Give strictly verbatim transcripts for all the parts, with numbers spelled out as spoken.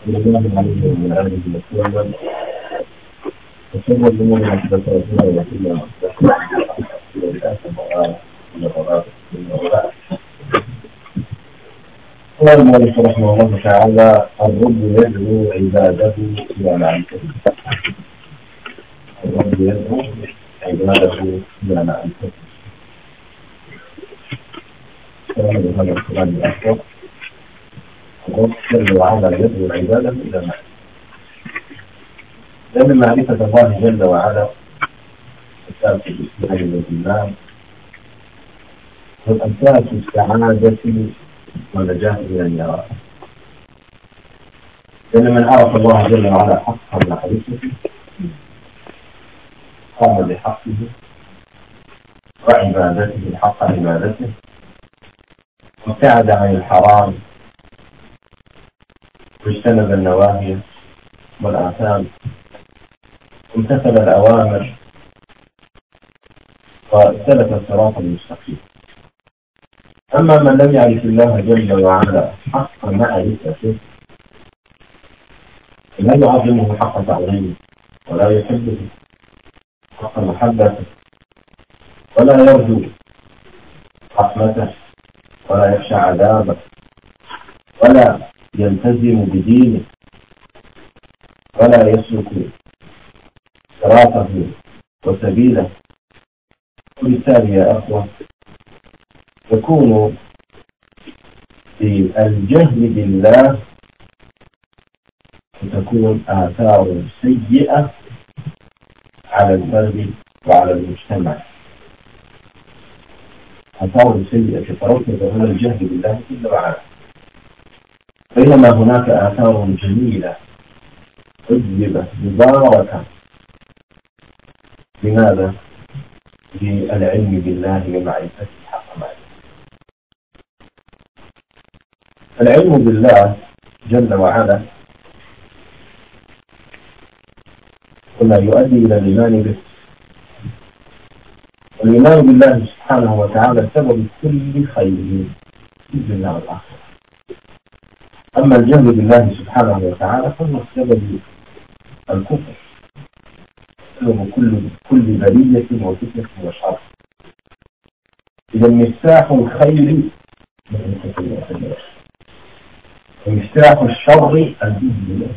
صلى الله عليه وآله وسلم وشر الأمور محدثاتها وكل محدثة قال المؤلف رحمه الله تعالى: الرب يدعو عباده إلى معرفته. الرب يدعو عباده إلى معرفته. هذا الكلام الأكبر. الرب جل وعلا يدعو عباده إلى معرفته، لأن معرفة الله جل وعلا أساس الإسلام والإيمان، والأساس السعادة والنجاة من النار. لأن من عرف الله جل وعلا حق معرفته قام بحقه وعبادته حق عبادته، وابتعد عن الحرام واجتنب النواهي والآثام، وامتثل الأوامر وسلك الصراط المستقيم. أما من لم يعرف الله جل وعلا حق معرفته لا يعظمه حق تعظيمه، ولا يحبه حق محبته، ولا يرجو رحمته، ولا يخشى عذابه، ولا يلتزم بدينه، ولا يسلك صراطه وسبيله. وبالتالي يا أخوة يكون بالجهل بالله وتكون آثار سيئة على الفرد وعلى المجتمع، آثار سيئة تترتب على الجهل بالله جل وعلا، بينما هناك آثار جميلة طيبة مباركة. لماذا؟ بالعلم بالله ومعرفته حق معرفته. العلم بالله جل وعلا وما يؤدي إلى الإيمان به، والإيمان بالله سبحانه وتعالى سبب كل خير في الدنيا والآخرة. أما الجهل بالله سبحانه وتعالى فهو سبب الكفر، سبب كل كل بلية وفتنة وشر. إذا مفتاح الخير معرفة الله، ومفتاح الشر الجهل بالله.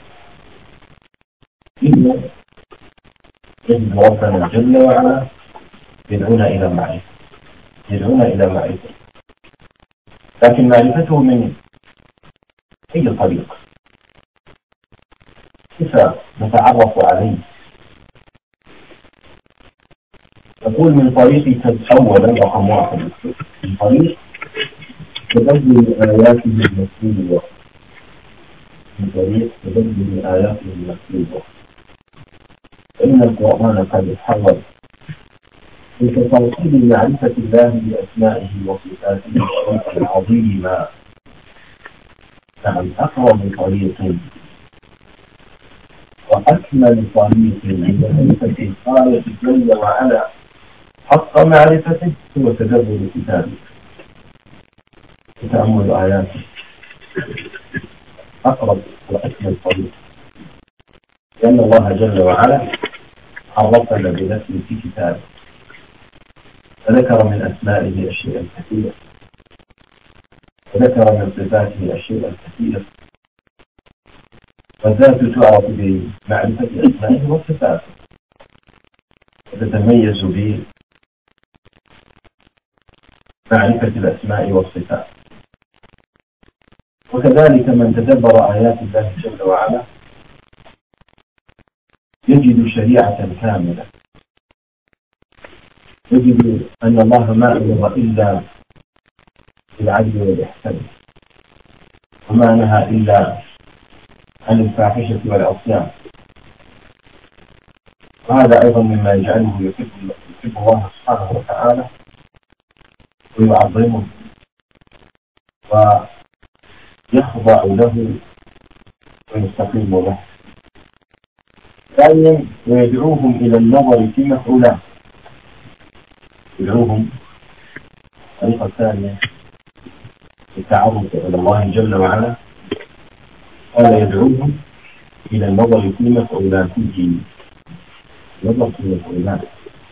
إن يجب ربنا جل وعلا يدعونا إلى معرفة، يدعونا إلى معرفة، لكن معرفته من أي طريق؟ كيف نتعرف عليه؟ نقول من طريق أولا رقم واحد، من طريق تبدل آياته المكتوبة، من طريق تبدل آياته المكتوبة. فإن القرآن قد حول بتفاصيل معرفة الله بأسمائه وصفاته العظيمة. نعم، أقرب طريق وأكمل طريق لمعرفة الخالق جل وعلا حق معرفته هو تدبر كتابه وتأمل آياته. أقرب وأكمل طريق، لأن الله جل وعلا عرفنا بنفسه في كتابه، وذكر من أسمائه أشياء كثيرة، وذكر من صفاته أشياء كثيرة. والذات تعرف بمعرفة أسمائه وصفاته، وتتميز بمعرفة الأسماء والصفات. وكذلك من تدبر آيات الله جل وعلا يجد شريعة كاملة، يجد أن الله ما أمر إلا بالعدل والإحسان، وما نهى إلا عن الفاحشة والعصيان. وهذا أيضا مما يجعله يحب يحب الله سبحانه وتعالى ويعظمه ويخضع له ويستقيم له. ثانيا ويدعوهم إلى النظر في مفعولات، يدعوهم الطريقة الثانية للتعرف إلى الله جل وعلا قال يدعوهم إلى النظر في مفعولاته، نظر في مفعولات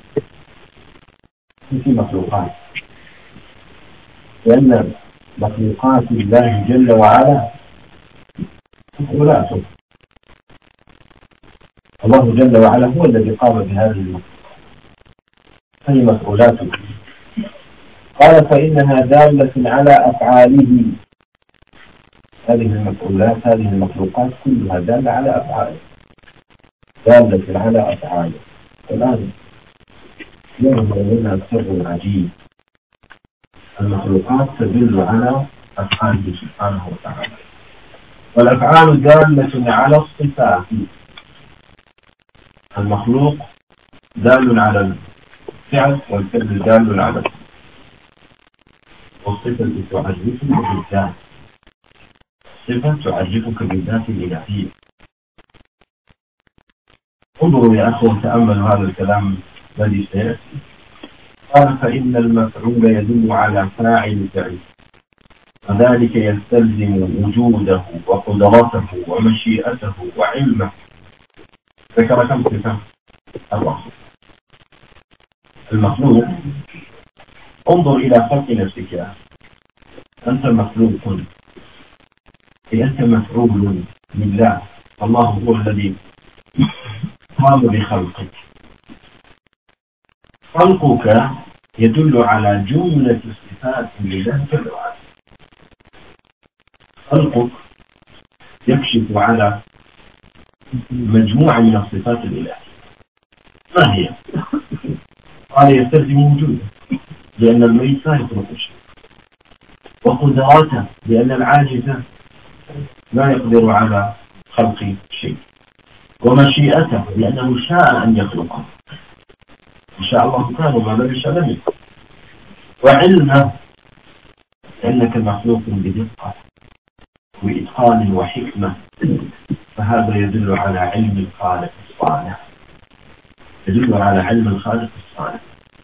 في مخلوقات، لأن مخلوقات الله جل وعلا مفعولاته. الله جل وعلا هو الذي قام بهذه المفعولات، هي مفعولاته. قال فإنها دالة على أفعاله، هذه المفعولات هذه المخلوقات كلها دالة على أفعاله، دالة على أفعاله. الآن يظهر لنا سر عجيب، المخلوقات تدل على أفعاله سبحانه وتعالى، والأفعال دالة على الصفات. المخلوق دال على الفعل والفعل دال على الصفة، والصفة تعرفك بالذات، الصفة تعرفك بالذات الإلهية. انظروا يا أخوة تأملوا هذا الكلام الذي سيأتي. قال فإن المفعول يدل على فاعل الفعل، وذلك يستلزم وجوده وقدرته ومشيئته وعلمه. ذكر كم صفة؟ أربعة. المخلوق، انظر إلى خلق نفسك، أنت مخلوق، أنت مفعول لله، الله هو الذي قام بخلقك. خلقك يدل على جملة صفات لله جل وعلا. خلقك يكشف على مجموعة من الصفات الإلهية. ما هي؟ قال يستلزم وجوده، لأن المريض لا يخلق شيء، وقدراته، لأن العاجز لا يقدر على خلق شيء، ومشيئته، لأنه شاء أن يخلقه، إن شاء الله كان وما لم يشاء لم يكن، وعلمه، لأنك مخلوق بدقة وإتقان وحكمة، فهذا يدل على علم الخالق الصالح، يدل على علم الخالق الصالح.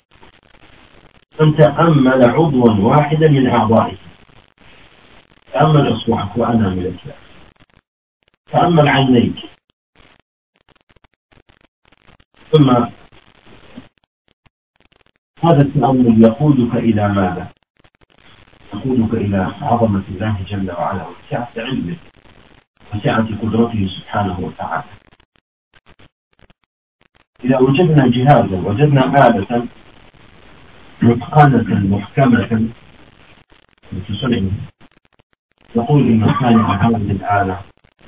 أن تأمل عضوا واحدا من أعضائك، تأمل أصبعك وأناملك، تأمل عينيك، ثم هذا التأمل يقودك إلى ماذا؟ يقودك إلى عظمة الله جل وعلا وسعة علمه وسعة قدرته سبحانه وتعالى. إذا وجدنا جهازا، وجدنا آلة متقنة محكمة بتصنعه، نقول إن صانع هذه الآلة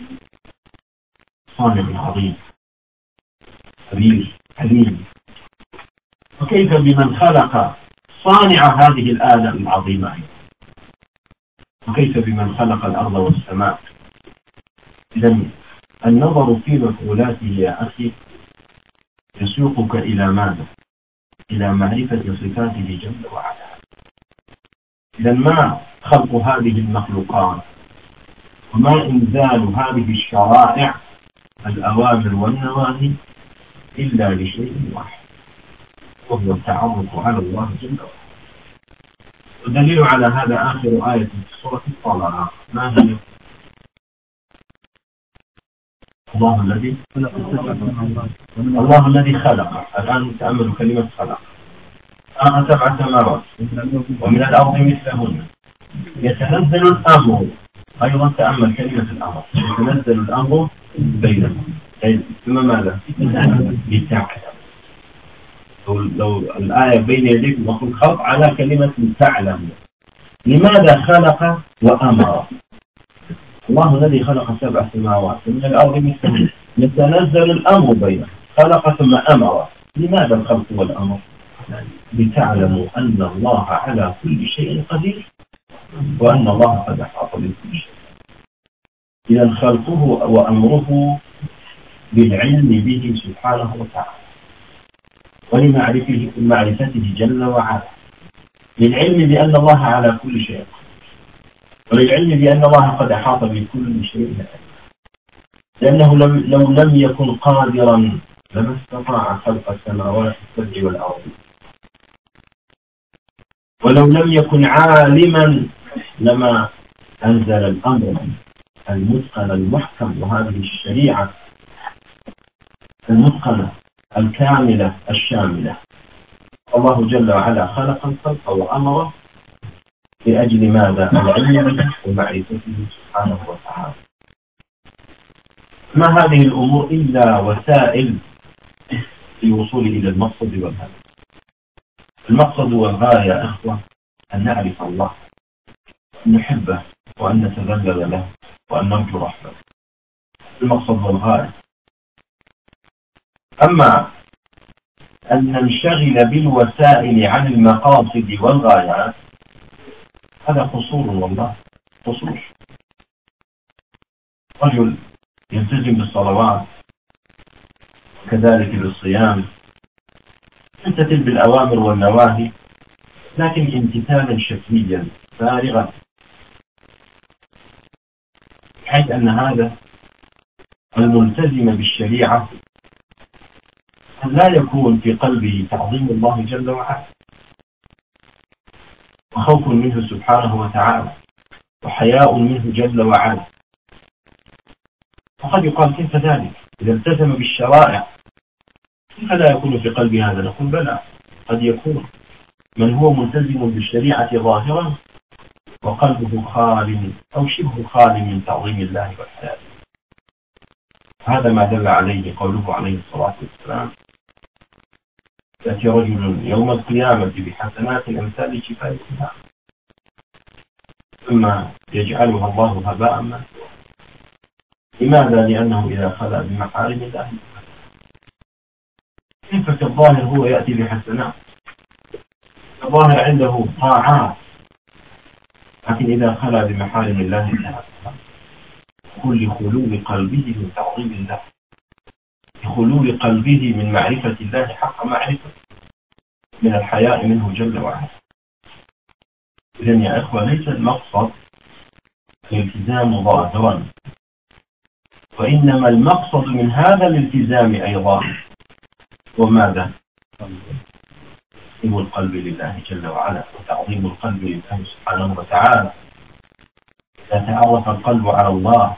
صانع عظيم كبير حليم. وكيف بمن خلق صانع هذه الآلة العظيمة؟ وكيف بمن خلق الأرض والسماء؟ إذا النظر في مفعولاته يا أخي يسوقك إلى ماذا؟ إلى معرفة صفاته جل وعلا. إذا ما خلق هذه المخلوقات وما إنزال هذه الشرائع الأوامر والنواهي إلا لشيء واحد، وهو التعرف على الله جل وعلا. والدليل على هذا آخر آية في سورة الطلاق، ما هي؟ الله الذي الله الذي خلق. الآن تأملوا كلمة خلق. خلق سبع سماوات ومن الأرض مثلهن يتنزل الأمر. أيضا تأمل كلمة الأمر، يتنزل الأمر بينهم. ثم ماذا؟ لتعلم. لو, لو الآية بين يديك وقل خلق على كلمة تعلم. لماذا خلق وأمر؟ الله الذي خلق سبع سماوات ومن الأرض مثلهن يتنزل الأمر بينهم. خلق ثم أمر. لماذا الخلق والأمر؟ لتعلموا أن الله على كل شيء قدير وأن الله قد أحاط بكل شيء. إذا خلقه وأمره بالعلم به سبحانه وتعالى، ولمعرفته معرفته جل وعلا، للعلم بأن الله على كل شيء، وللعلم بأن الله قد أحاط بكل شيء، لأنه لو لم يكن قادرا لما استطاع خلق السماوات السبع والأرض، ولو لم يكن عالما لما أنزل الأمر المتقن المحكم، وهذه الشريعة المتقنة الكاملة الشاملة. الله جل وعلا خلق الخلق وأمره لأجل ماذا؟ العلم ومعرفته سبحانه وتعالى. ما هذه الأمور إلا وسائل للوصول إلى المقصد والهدف. المقصد والغاية يا إخوة أن نعرف الله، أن نحبه، وأن نتذلل له، وأن نرجو رحمته. المقصد والغاية. أما أن ننشغل بالوسائل عن المقاصد والغايات هذا قصور، والله قصور. رجل يلتزم بالصلوات وكذلك بالصيام، يمتثل بالأوامر والنواهي، لكن امتثالا شكليا فارغا، بحيث أن هذا الملتزم بالشريعة لا يكون في قلبه تعظيم الله جل وعلا وخوف منه سبحانه وتعالى وحياء منه جل وعلا. وقد يقال كيف ذلك؟ إذا التزم بالشرائع كيف لا يكون في قلبه هذا؟ نقول بلى، قد يكون من هو ملتزم بالشريعة ظاهرا وقلبه خال أو شبه خال من تعظيم الله والحياة. هذا ما دل عليه قوله عليه الصلاة والسلام: يأتي رجل يوم القيامة بحسنات أمثال جبال السماء ثم يجعلها الله هباء منثورا. لماذا؟ لأنه إذا خلا بمحارم الله كيف كالظاهر هو يأتي بحسنات، الظاهر عنده طاعات، لكن إذا خلا بمحارم الله كل خلو قلبه من تعظيم الله، خلو قلبه من معرفة الله حق معرفة، من الحياء منه جل وعلا. إذن يا إخوة ليس المقصد الالتزام ظاهرا، وإنما المقصد من هذا الالتزام أيضا وماذا؟ تعظيم القلب لله جل وعلا وتعظيم القلب لله سبحانه وتعالى. إذا تعرف القلب على الله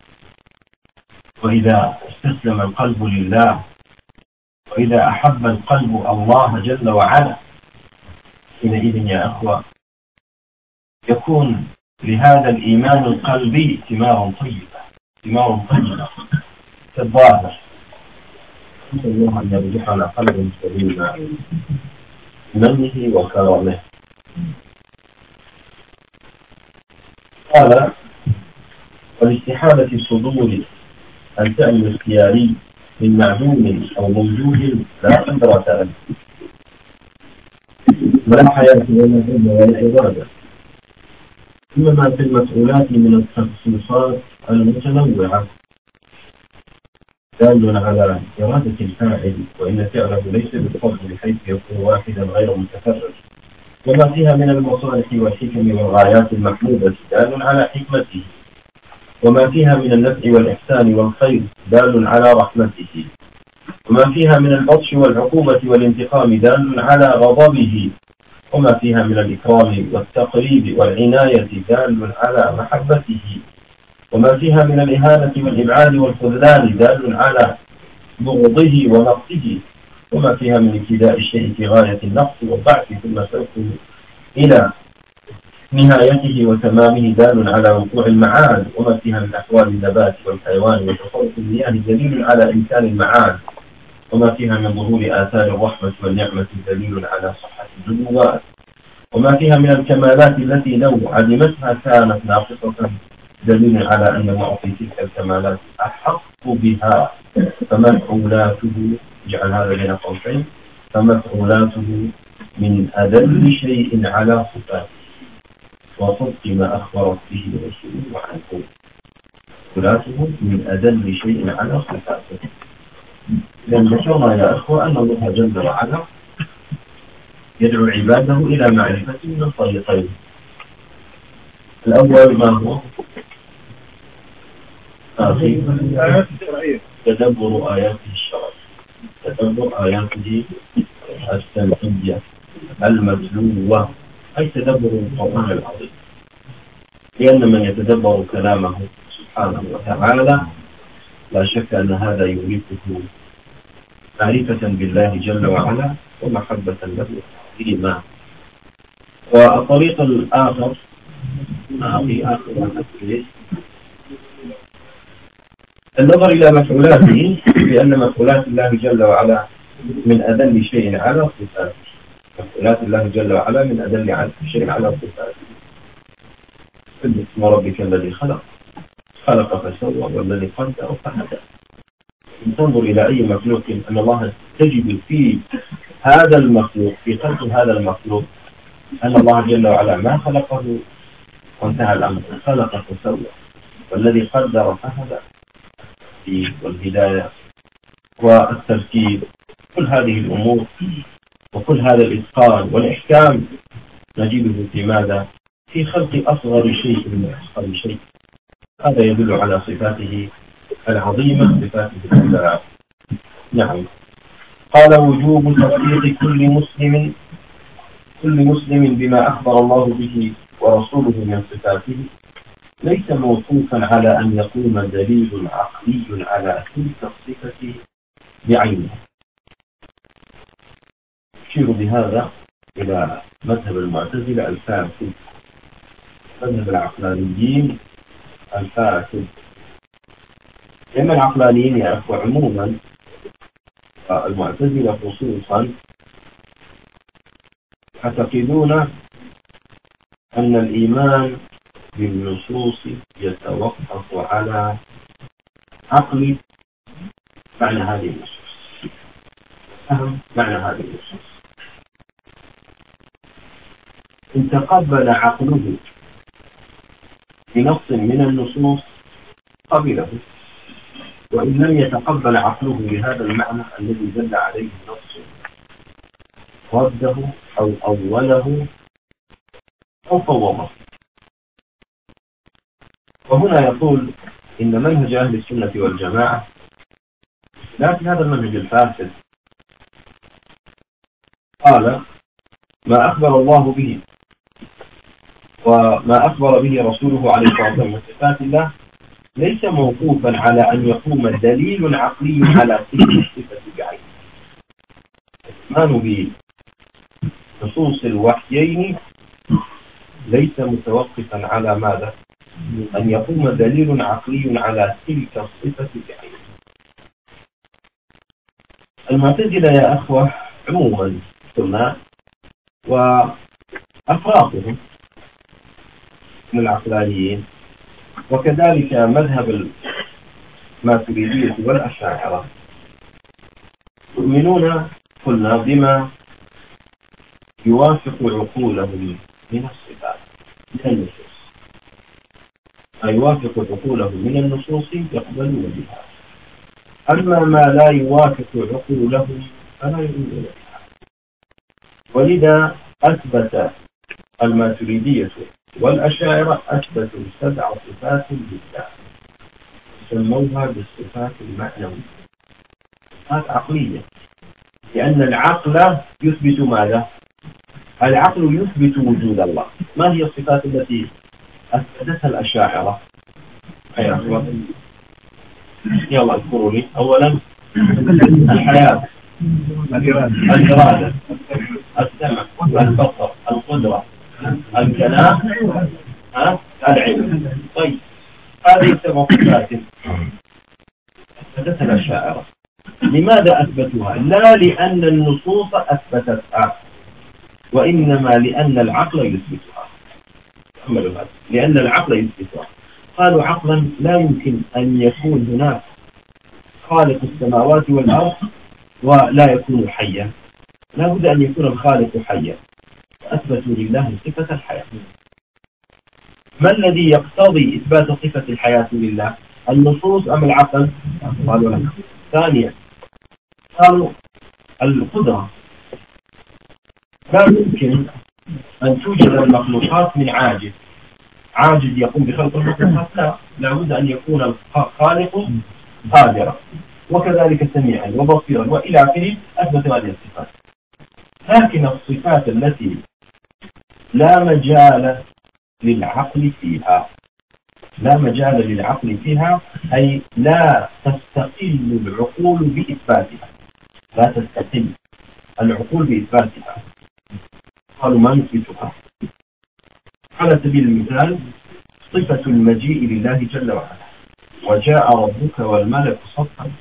وإذا استسلم القلب لله وإذا أحب القلب الله جل وعلا حينئذ يا أخوة يكون لهذا الإيمان القلبي ثمار طيبة، ثمار طيبة في الظاهر. نسأل الله أن يرزقنا قلبا سليما بمنه وكرمه. قال: والاستحالة الصدور الفعل الاختياري من معدوم أو موجود لا قدرة له ولا حياة ولا علم ولا إرادة، ثم ما في المسؤولات من التخصيصات المتنوعة دال على إرادة الفاعل، وإن فعله ليس بالقصد بحيث يكون واحدا غير متفرد، وما فيها من المصالح والحكم والغايات المحمودة دال على حكمته، وما فيها من النفع والإحسان والخير دال على رحمته، وما فيها من البطش والعقوبة والانتقام دال على غضبه، وما فيها من الإكرام والتقريب والعناية دال على محبته، وما فيها من الإهانة والإبعاد والخذلان دال على بغضه ونقصه، وما فيها من ابتداء الشيء في غاية النقص والضعف ثم سوقه إلى نهايته وتمامه دال على وقوع المعاد، وما فيها من أحوال النبات والحيوان وتصرف المياه دليل على إمكان المعاد، وما فيها من ظهور آثار الرحمة والنعمة دليل على صحة النبوات، وما فيها من الكمالات التي لو عدمتها كانت ناقصة دليل على أن معطي تلك الكمالات أحق بها، فمفعولاته اجعل هذا بين قوسين فمفعولاته من أدل شيء على صفاته وصدق ما أخبرت به رسوله عنه، مفعولاته من أدل شيء على صفاته. لأن ذكرنا يا أخوة أن الله جل وعلا يدعو عباده إلى معرفة من الطريقين. الأول ما هو؟ تدبر آياته الشرعية، تدبر آياته السمعية المتلوة، أي تدبر القرآن العظيم، لأن من يتدبر كلامه سبحانه وتعالى، لا شك أن هذا يورثه معرفة بالله جل وعلا ومحبة له وتعظيما. والطريق الآخر في آخر الأسئلة النظر إلى مفعولاته، بأن مفعولات الله جل وعلا من أدل شيء على صفاته. مفعولات الله جل وعلا من أدل شيء على صفاته. اسم ربك الذي خلق خلق فسوى والذي قدر فهدى. إن تنظر إلى أي مخلوق أن الله تجد في هذا المخلوق، في خلق هذا المخلوق، أن الله جل وعلا ما خلقه وانتهى الأمر، خلق فسوى والذي قدر فهدى، والهداية والتركيب، كل هذه الأمور وكل هذا الإتقان والإحكام نجده في ماذا؟ في خلق أصغر شيء من أصغر شيء. هذا يدل على صفاته العظيمة، صفاته العلى. نعم. قال وجوب تصديق كل مسلم كل مسلم بما أخبر الله به ورسوله من صفاته ليس موقوفا على أن يقوم دليل عقلي على تلك الصفة بعينها. يشير بهذا إلى مذهب المعتزلة الفاسد، مذهب العقلانيين الفاسد. لأن العقلانيين يعرفوا عموما، المعتزلة خصوصا، يعتقدون أن الإيمان بالنصوص يتوقف على عقل معنى هذه النصوص، فهم معنى هذه النصوص. إن تقبل عقله بنص من النصوص قبله، وإن لم يتقبل عقله بهذا المعنى الذي دل عليه النص رده أو أوله أو فوضه. وهنا يقول إن منهج أهل السنة والجماعة لا في هذا المنهج الفاسد. قال ما أخبر الله به وما أخبر به رسوله عليه الصلاة والسلام من صفات الله ليس موقوفا على أن يقوم دليل عقلي على تلك الصفة بعينها. الإيمان بنصوص الوحيين ليس متوقفا على ماذا؟ أن يقوم دليل عقلي على تلك الصفة بعينها. المعتزلة يا أخوة عموما ثم وأفراطهم من العقلانيين، وكذلك مذهب الماتريدية والأشاعرة، يؤمنون قلنا بما يوافق عقولهم من الصفات من النصوص، ما يوافق عقولهم من النصوص يقبلون بها، أما ما لا يوافق عقولهم فلا يؤمنون بها. ولذا أثبت الماتريدية والأشاعرة أثبتوا سبع صفات لله سموها بالصفات المعنوية، صفات عقلية، لأن العقل يثبت ماذا؟ العقل يثبت وجود الله. ما هي الصفات التي أثبتها الأشاعرة؟ يا أخوة يلا اذكروا لي. أولا الحياة، الإرادة، السمع، البصر، القدرة، الكلام، العلم. طيب هذه سبع صفات أثبتها الأشاعرة. لماذا أثبتوها؟ لا لأن النصوص أثبتتها، وإنما لأن العقل يثبتها. لأن العقل يثبتها. قالوا عقلا لا يمكن أن يكون هناك خالق السماوات والأرض ولا يكون حيا، لا بد أن يكون الخالق حيا، أثبتوا لله صفة الحياة. ما الذي يقتضي إثبات صفة الحياة لله؟ النصوص أم العقل؟ قالوا لا. ثانيا قالوا القدرة، لا يمكن أن توجد المخلوقات من عاجز، عاجز يقوم بخلق المخلوقات، لا، لا بد أن يكون الخالق قادرا، وكذلك سميعا وبصيرا وإلى آخره. أثبتوا هذه الصفات. لكن الصفات التي لا مجال للعقل فيها لا مجال للعقل فيها، أي لا تستقل العقول بإثباتها، لا تستقل العقول بإثباتها، قالوا ما نثبتها. على سبيل المثال صفة المجيء لله جل وعلا، وجاء ربك والملك صفا،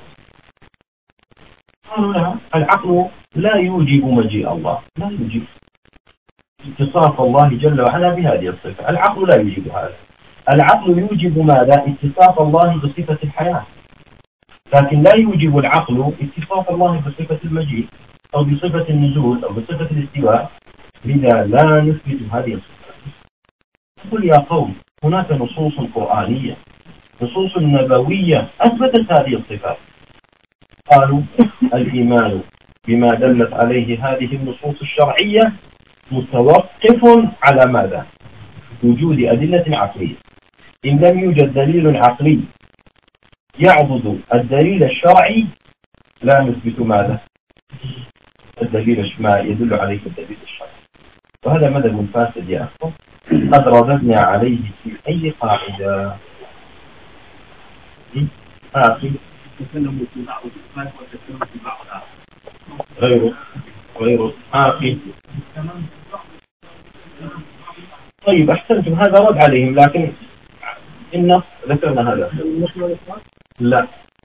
قالوا لا، العقل لا يوجب مجيء الله، لا يوجب اتصاف الله جل وعلا بهذه الصفة، العقل لا يوجب هذا. العقل يوجب ماذا؟ اتصاف الله بصفة الحياة، لكن لا يوجب العقل اتصاف الله بصفة المجيء أو بصفة النزول أو بصفة الاستواء، لذا لا نثبت هذه الصفات. قل يا قوم هناك نصوص قرآنية، نصوص نبوية أثبتت هذه الصفات. قالوا الإيمان بما دلت عليه هذه النصوص الشرعية متوقف على ماذا؟ وجود أدلة عقلية. إن لم يوجد دليل عقلي يعضد الدليل الشرعي لا نثبت ماذا؟ الدليل ما يدل عليه الدليل الشرعي. وهذا مذهب فاسد يا أخوة، قد رددنا عليه في أي قاعدة. آخر غير غير آخر. طيب أحسنتم، هذا رد عليهم، لكن إن ذكرنا هذا. لا،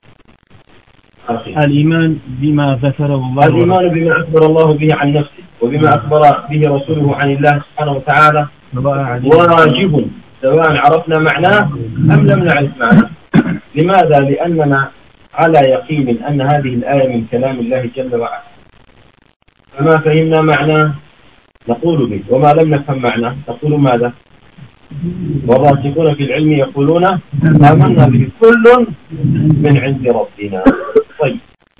الإيمان بما ذكره الله، الإيمان بما أخبر الله به عن نفسه وبما أخبر به رسوله عن الله سبحانه وتعالى واجب، سواء عرفنا معناه أم لم نعرف معناه. لماذا؟ لأننا على يقين أن هذه الآية من كلام الله جل وعلا، فما فهمنا معناه نقول به، وما لم نفهم معناه نقول ماذا؟ والراسخون في العلم يقولون آمنا به كل من عند ربنا. طيب،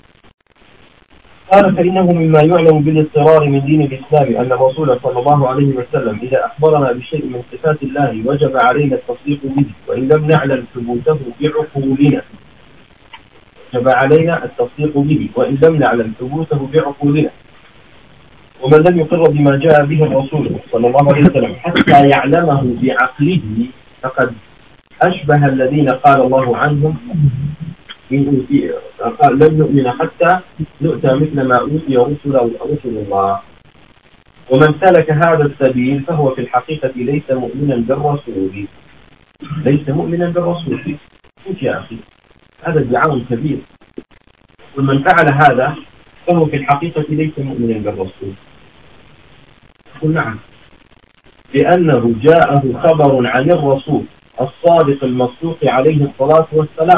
قال فإنه مما يعلم بالاضطرار من دين الإسلام أن الرسول صلى الله عليه وسلم إذا أخبرنا بشيء من صفات الله وجب علينا التصديق به، وإن لم نعلم ثبوته بعقولنا وجب علينا التصديق به وإن لم نعلم ثبوته بعقولنا. ومن لم يقر بما جاء به الرسول صلى الله عليه وسلم حتى يعلمه بعقله فقد أشبه الذين قال الله عنهم لم نؤمن حتى نؤتى مثل ما أوتي رسل رسل الله. ومن سلك هذا السبيل فهو في الحقيقة ليس مؤمنا بالرسول، ليس مؤمنا بالرسول. شوف يا أخي، هذا ادعاء كبير. ومن فعل هذا فهو في الحقيقة ليس مؤمنا بالرسول. قل نعم، لأنه جاءه خبر عن الرسول الصادق المصدوق عليه الصلاة والسلام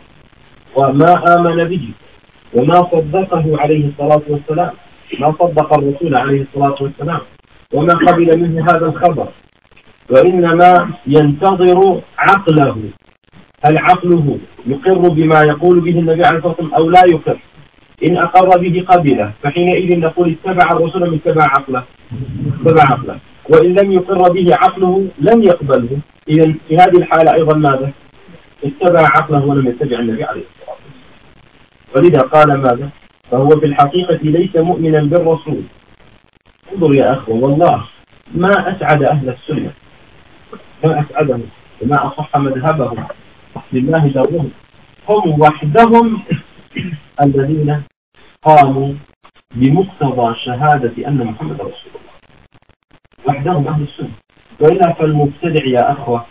وما آمن به وما صدقه عليه الصلاة والسلام، ما صدق الرسول عليه الصلاة والسلام وما قبل منه هذا الخبر، وإنما ينتظر عقله. هل عقله يقر بما يقول به النبي عليه الصلاة والسلام أو لا يقر؟ إن أقر به قبله فحينئذ نقول اتبع الرسول من اتبع عقله، اتبع عقله. وإن لم يقر به عقله لم يقبله، إذن في هذه الحالة أيضا ماذا؟ اتبع عقله ولم يتبع النبي عليه الصلاة والسلام. ولذا قال ماذا؟ فهو في الحقيقة ليس مؤمنا بالرسول. انظر يا أخوة، والله ما أسعد أهل السنة، ما أسعدهم وما أصح مذهبهم لله درهم، هم وحدهم الذين قاموا بمقتضى شهادة أن محمد رسول الله، وحدهم أهل السنة. وإلا فالمبتدع يا أخوة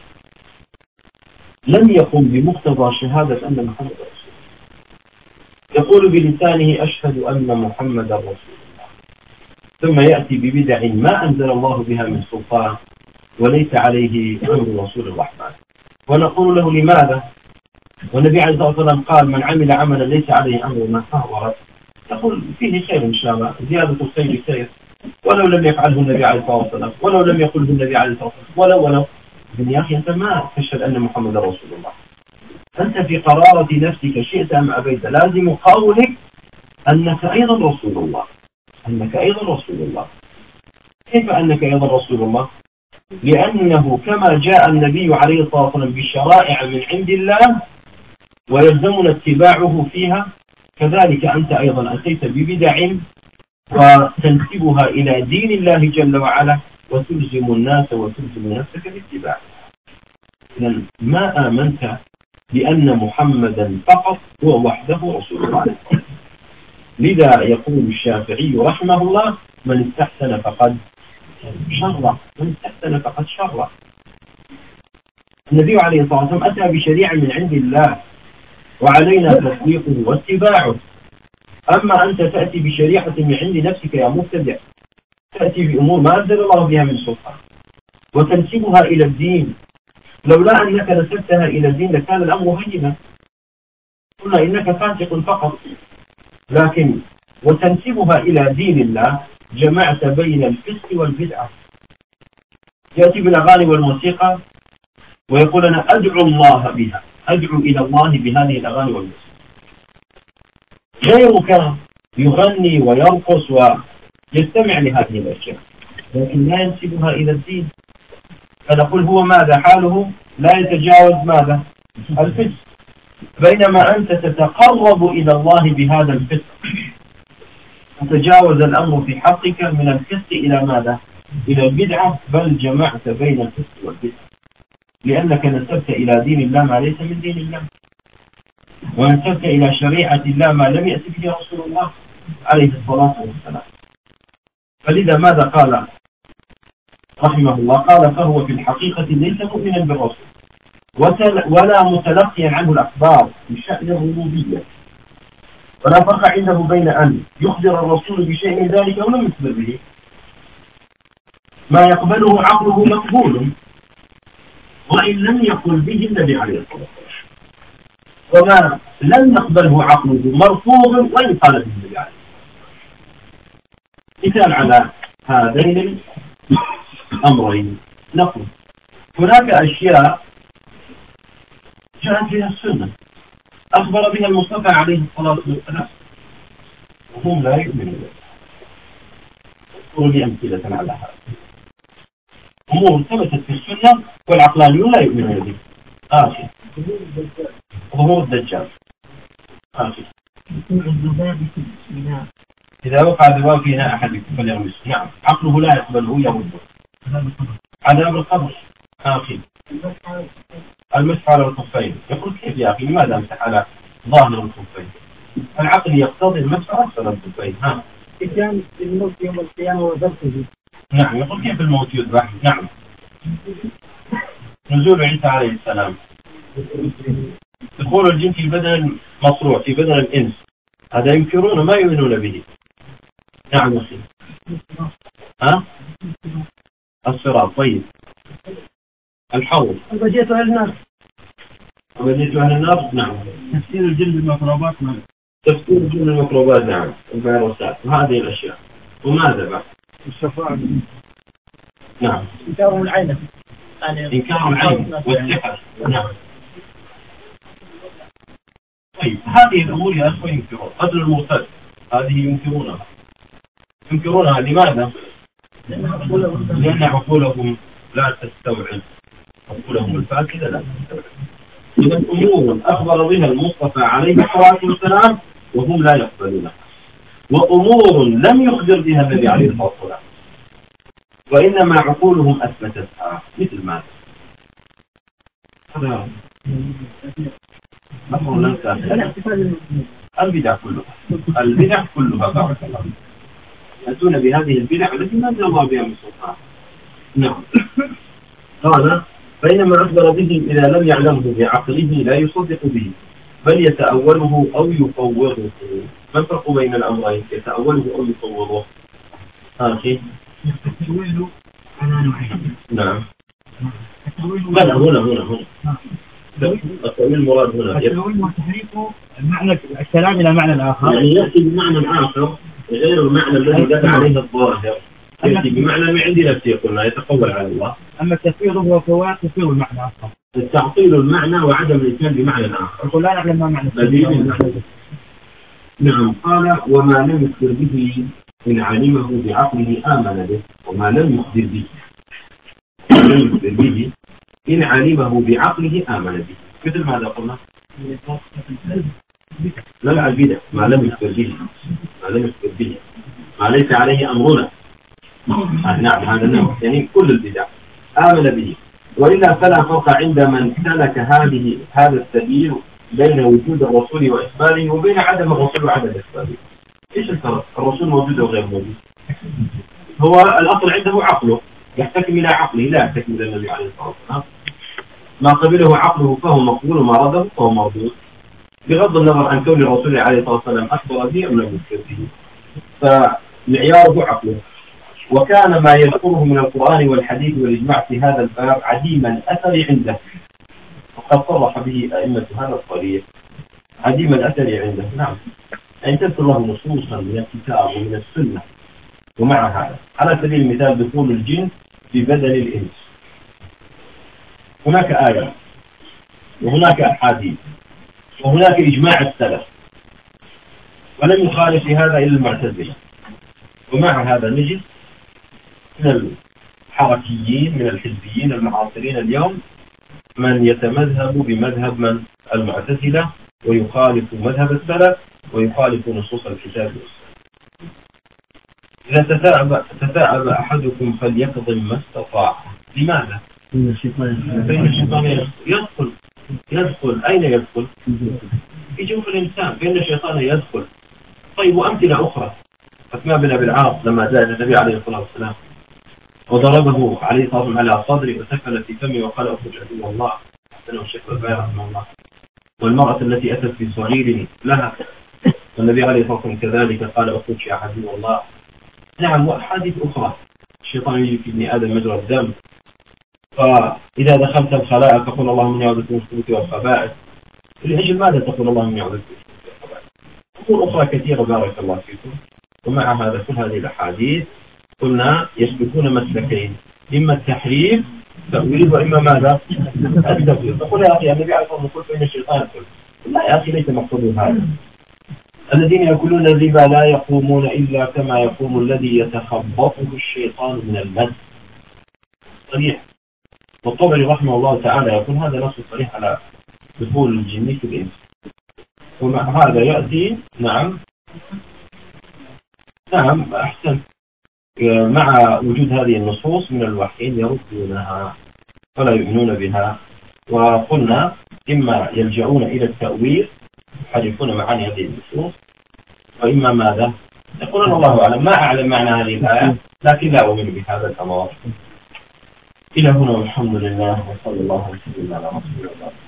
لم يقم بمقتضى شهادة أن محمد رسول الله، يقول بلسانه أشهد أن محمد رسول الله، ثم يأتي ببدع ما أنزل الله بها من سلطان وليس عليه أمر رسول الرحمن، ونقول له لماذا؟ والنبي عليه الصلاة والسلام قال من عمل عملا ليس عليه أمرنا فهو رد. يقول فيه خير إن شاء الله، زيادة الخير خير، ولو لم يفعله النبي عليه الصلاة والسلام، ولو لم يقله النبي عليه الصلاة والسلام، ولو ولو يا أخي أنت ما تشهد أن محمد رسول الله، أنت في قرارة نفسك شئت أم أبيت لازم قولك أنك أيضا رسول الله، أنك أيضا رسول الله. كيف أنك أيضا رسول الله؟ لأنه كما جاء النبي عليه الصلاة والسلام بشرائع من عند الله ويلزمنا اتباعه فيها، كذلك أنت أيضا أتيت ببدع وتنسبها إلى دين الله جل وعلا وتلزم الناس وتلزم نفسك باتباعه. إذا ما آمنت بأن محمدا فقط هو وحده رسول الله. لذا يقول الشافعي رحمه الله: من استحسن فقد شرع، من استحسن فقد شرع. النبي عليه الصلاة والسلام أتى بشريعة من عند الله وعلينا تصديقه واتباعه. أما أنت تأتي بشريعة من عند نفسك يا مبتدع، تأتي بأمور ما أنزل الله بها من سلطان وتنسبها إلى الدين. لولا أنك نسبتها إلى الدين لكان الأمر هينا، قلنا إنك فاسق فقط، لكن وتنسبها إلى دين الله جمعت بين الفسق والبدعة. يأتي بالأغاني والموسيقى ويقول: أنا أدعو الله بها، أدعو إلى الله بهذه الأغاني والموسيقى. غيرك يغني ويرقص ويستمع لهذه الأشياء لكن لا ينسبها إلى الدين، فنقول هو ماذا حاله؟ لا يتجاوز ماذا؟ الفسق. بينما أنت تتقرب إلى الله بهذا الفسق، تتجاوز الأمر في حقك من الفسق إلى ماذا؟ إلى البدعة، بل جمعت بين الفسق والبدعة، لأنك نسبت إلى دين الله ما ليس من دين الله، ونسبت إلى شريعة الله ما لم يأتي به رسول الله عليه الصلاة والسلام. فلذا ماذا قال رحمه الله؟ قال: فهو في الحقيقة ليس مؤمنا بالرسول ولا متلقيا عنه الأخبار بشأن الربوبية، ولا فرق عنده بين أن يخبر الرسول بشيء من ذلك أو لم يخبر به. ما يقبله عقله مقبول وإن لم يقل به النبي عليه الصلاة والسلام، وما لم يقبله عقله مرفوض وإن قال به النبي عليه الصلاة والسلام. مثال على هذين الأمرين نقول: هناك أشياء جاءت فيها السنة أخبر بها المصطفى عليه الصلاة والسلام وهم لا يؤمنون. اذكروا لي أمثلة على هذا. أمور ثبتت في السنة والعقلانيون لا يؤمنون به. آخر ظهور الدجال. آخر إذا وقع ذباب في إناء أحدكم فليغمسه. نعم، عقله لا يقبله يرده. عذاب القبر. آخر المسح على الخفين. يقول: كيف يا أخي لماذا أمسح على ظاهر الخفين؟ العقل يقتضي المسح على الخفين. ها كان الموت يوم القيامة وذبحه. نعم، يقول: كيف الموت يذبح؟ نعم، نزول عيسى عليه السلام، دخول الجن في بدن مصروع في بدن الإنس، هذا ينكرون ما يؤمنون به. نعم أخي. ها الصراط. طيب، الحوض. أبديت أهل النار. أبديت أهل النار. نعم. تفسير الجن بالميكروبات. نعم. تفسير الجن بالميكروبات. نعم. الفيروسات وهذه الأشياء. وماذا بعد؟ الشفاعة. نعم. إنكار العين. إنكار العين والسحر. نعم. طيب، هذه الأمور يا أخوة ينكرون. قتل المرتد هذه ينكرونها. ينكرونها لماذا؟ لأن عقولهم لا تستوعب، عقولهم الفاسدة لا تستوعب. إذا أمور أخبر بها المصطفى عليه الصلاة والسلام وهم لا يقبلونها، وأمور لم يخبر بها النبي عليه الصلاة والسلام وإنما عقولهم أثبتتها. مثل ماذا؟ هذا أمر لا تأخذ. البدع كلها البدع كلها بارك الله يأتون بهذه البدع التي ما أنزل الله بها من سلطان. نعم. قال: بينما أخبر به إذا لم يعلمه بعقله لا يصدق به بل يتأوله أو يفوضه. ما الفرق بين الأمرين؟ يتأوله أو يفوضه. آخي. التأويل على نوعين. نعم. لا هنا هنا هنا التأويل المراد هنا. التأويل وتحريفه المعنى الكلام إلى معنى آخر، يعني يأتي بمعنى آخر غير المعنى الذي دل عليه الظاهر، يأتي بمعنى من عند نفسه قلنا يتقول على الله. أما التفويض هو فوات تفويض المعنى آخر، تعطيل المعنى وعدم الإتيان بمعنى آخر. يقول لا نعلم ما معنى التفويض. نعم. قال: وما لم يخبر به إن علمه بعقله آمن به، وما لم يخبر به لم يخبر به إن علمه بعقله آمن به. مثل ماذا قلنا؟ لا لا البدع ما لم يخبر به ما لم يخبر به ما ليس عليه أمرنا. نعم هذا النوع، يعني كل البدع آمن به وإلا فلا فرق عند من سلك هذه هذا السبيل بين وجود الرسول وإخباره وبين عدم الرسول وعدم إخباره. إيش الفرق؟ الرسول موجود وغير موجود. هو الأصل عنده عقله، يحتكم إلى عقله لا يحتكم إلى النبي عليه الصلاة والسلام. ما قبله عقله فهو مقبول وما رده فهو مردود، بغض النظر عن كون الرسول عليه الصلاة والسلام أخبر به أم لم يذكر به، فمعياره عقله. وكان ما يذكره من القرآن والحديث والإجماع في هذا الباب عديم الأثر عنده، وقد صرح به أئمة هذا الطريق، عديم الأثر عنده. نعم، أن تذكر له نصوصا من الكتاب ومن السنة. ومع هذا على سبيل المثال دخول الجن في بدن الإنس، هناك آية وهناك أحاديث وهناك إجماع السلف، ولم يخالف في هذا إلا المعتزلة. ومع هذا نجد من الحركيين من الحزبيين المعاصرين اليوم من يتمذهب بمذهب من المعتزلة ويخالف مذهب السلف ويخالف نصوص الكتاب والسنة. إذا تتعب, تتعب أحدكم فليقضم ما استطاع. لماذا؟ فإن الشيطان يدخل يدخل أين يدخل؟ في جوف الإنسان، فإن الشيطان يدخل. طيب، وأمثلة أخرى. أسماء بن أبي العاص لما جاء النبي عليه الصلاة والسلام وضربه عليه الصلاة والسلام على صدره وسكن في فمه وقال أخرج عدو الله، أحسنه الشيخ البايع رحمه الله. والمرأة التي أتت في صغير لها والنبي عليه الصلاة والسلام كذلك قال أخرج يا عدو الله. نعم، وأحاديث أخرى. الشيطان يجي في ابن آدم مجرى الدم، فإذا دخلت الخلاء تقول اللهم إني أعوذ بك من الخبث والخبائث. لأجل ماذا تقول اللهم إني أعوذ بك من الخبث والخبائث؟ أمور أخرى كثيرة بارك الله فيكم. ومع هذا كل هذه الأحاديث قلنا يسلكون مسلكين، إما التحريف تأويل وإما ماذا؟ التفويض. تقول يا أخي النبي عليه الصلاة والسلام فإن الشيطان يقول لا يا أخي ليس مقصود هذا. الذين يأكلون الربا لا يقومون إلا كما يقوم الذي يتخبطه الشيطان من المس. صريح. والطبري رحمه الله تعالى يقول هذا نص صريح على دخول الجن في الإنس. ومع هذا يأتي نعم نعم أحسن مع وجود هذه النصوص من الوحيين يردونها ولا يؤمنون بها. وقلنا إما يلجؤون إلى التأويل يحرفون معاني هذه النصوص، وإما ماذا؟ يقولون الله أعلم، ما أعلم معنى هذه الآية لكن لا أؤمن بهذا الأمر. إلى هنا والحمد لله وصلى الله وسلم على رسول الله.